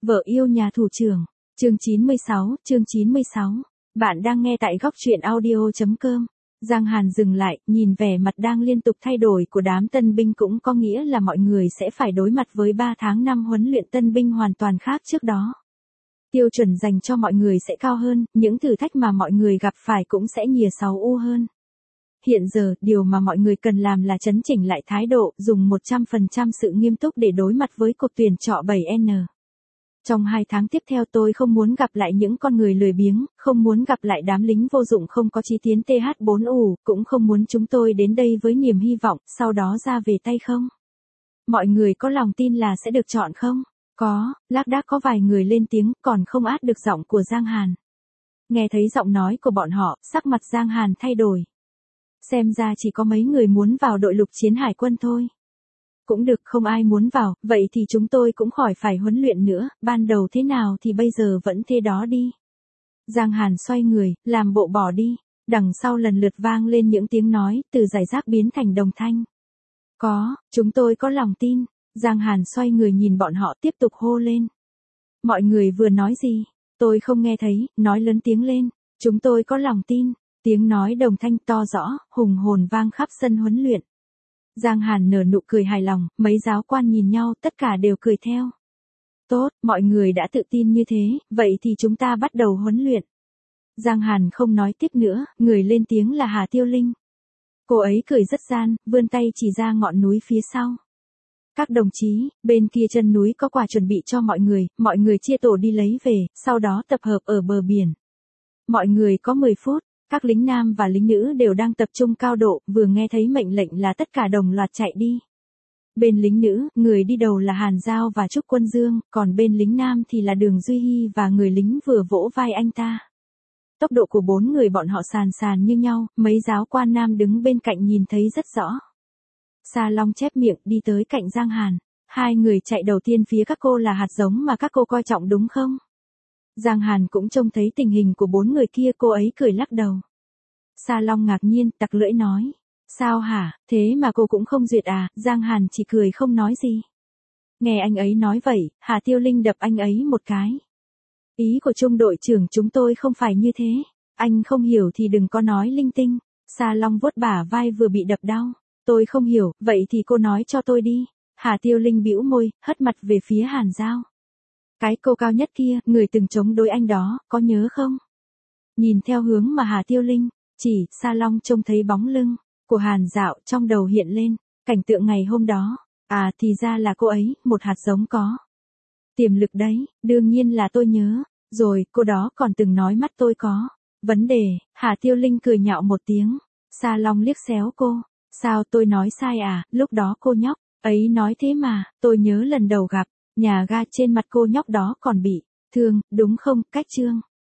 Vợ yêu nhà thủ trưởng. Chương 96. Bạn đang nghe tại góc truyện audio.com. Giang Hàn dừng lại, nhìn vẻ mặt đang liên tục thay đổi của đám tân binh cũng có nghĩa là mọi người sẽ phải đối mặt với 3 tháng năm huấn luyện tân binh hoàn toàn khác trước đó. Tiêu chuẩn dành cho mọi người sẽ cao hơn, những thử thách mà mọi người gặp phải cũng sẽ nhiều 6U hơn. Hiện giờ, điều mà mọi người cần làm là chấn chỉnh lại thái độ, dùng 100% sự nghiêm túc để đối mặt với cuộc tuyển chọn 7N. Trong 2 tháng tiếp theo tôi không muốn gặp lại những con người lười biếng, không muốn gặp lại đám lính vô dụng không có chí tiến TH4U, cũng không muốn chúng tôi đến đây với niềm hy vọng, sau đó ra về tay không. Mọi người có lòng tin là sẽ được chọn không? Có, lác đác có vài người lên tiếng, còn không át được giọng của Giang Hàn. Nghe thấy giọng nói của bọn họ, sắc mặt Giang Hàn thay đổi. Xem ra chỉ có mấy người muốn vào đội lục chiến hải quân thôi. Cũng được, không ai muốn vào, vậy thì chúng tôi cũng khỏi phải huấn luyện nữa, ban đầu thế nào thì bây giờ vẫn thế đó đi. Giang Hàn xoay người, làm bộ bỏ đi, đằng sau lần lượt vang lên những tiếng nói, từ giải rác biến thành đồng thanh. Chúng tôi có lòng tin. Giang Hàn xoay người nhìn bọn họ tiếp tục hô lên. Mọi người vừa nói gì? Tôi không nghe thấy, nói lớn tiếng lên. Chúng tôi có lòng tin. Tiếng nói đồng thanh to rõ, hùng hồn vang khắp sân huấn luyện. Giang Hàn nở nụ cười hài lòng, mấy giáo quan nhìn nhau tất cả đều cười theo. Tốt, mọi người đã tự tin như thế, vậy thì chúng ta bắt đầu huấn luyện. Giang Hàn không nói tiếp nữa, người lên tiếng là Hà Tiêu Linh. Cô ấy cười rất gian, vươn tay chỉ ra ngọn núi phía sau. Các đồng chí, bên kia chân núi có quà chuẩn bị cho mọi người chia tổ đi lấy về, sau đó tập hợp ở bờ biển. Mọi người có 10 phút. Các lính nam và lính nữ đều đang tập trung cao độ, vừa nghe thấy mệnh lệnh là tất cả đồng loạt chạy đi. Bên lính nữ, người đi đầu là Hàn Giao và Trúc Quân Dương, còn bên lính nam thì là Đường Duy Hy và người lính vừa vỗ vai anh ta. Tốc độ của 4 người bọn họ sàn như nhau, mấy giáo quan nam đứng bên cạnh nhìn thấy rất rõ. Sa Long chép miệng đi tới cạnh Giang Hàn. 2 người chạy đầu tiên phía các cô là hạt giống mà các cô coi trọng đúng không? Giang Hàn cũng trông thấy tình hình của 4 người kia, cô ấy cười lắc đầu. Sa Long ngạc nhiên, tặc lưỡi nói. Sao hả, thế mà cô cũng không duyệt à? Giang Hàn chỉ cười không nói gì. Nghe anh ấy nói vậy, Hà Tiêu Linh đập anh ấy một cái. Ý của trung đội trưởng chúng tôi không phải như thế. Anh không hiểu thì đừng có nói linh tinh. Sa Long vuốt bả vai vừa bị đập đau. Tôi không hiểu, vậy thì cô nói cho tôi đi. Hà Tiêu Linh bĩu môi, hất mặt về phía Hàn Giao. Cái cô cao nhất kia, người từng chống đối anh đó, có nhớ không? Nhìn theo hướng mà Hà Tiêu Linh chỉ, Sa Long trông thấy bóng lưng của Hàn Dạo, trong đầu hiện lên cảnh tượng ngày hôm đó. À, thì ra là cô ấy, một hạt giống có tiềm lực đấy, đương nhiên là tôi nhớ. Rồi, cô đó còn từng nói mắt tôi có vấn đề. Hà Tiêu Linh cười nhạo một tiếng. Sa Long liếc xéo cô. Sao tôi nói sai à? Lúc đó cô nhóc ấy nói thế mà, tôi nhớ lần đầu gặp, nhà ga trên mặt cô nhóc đó còn bị thương, đúng không? Cách Trương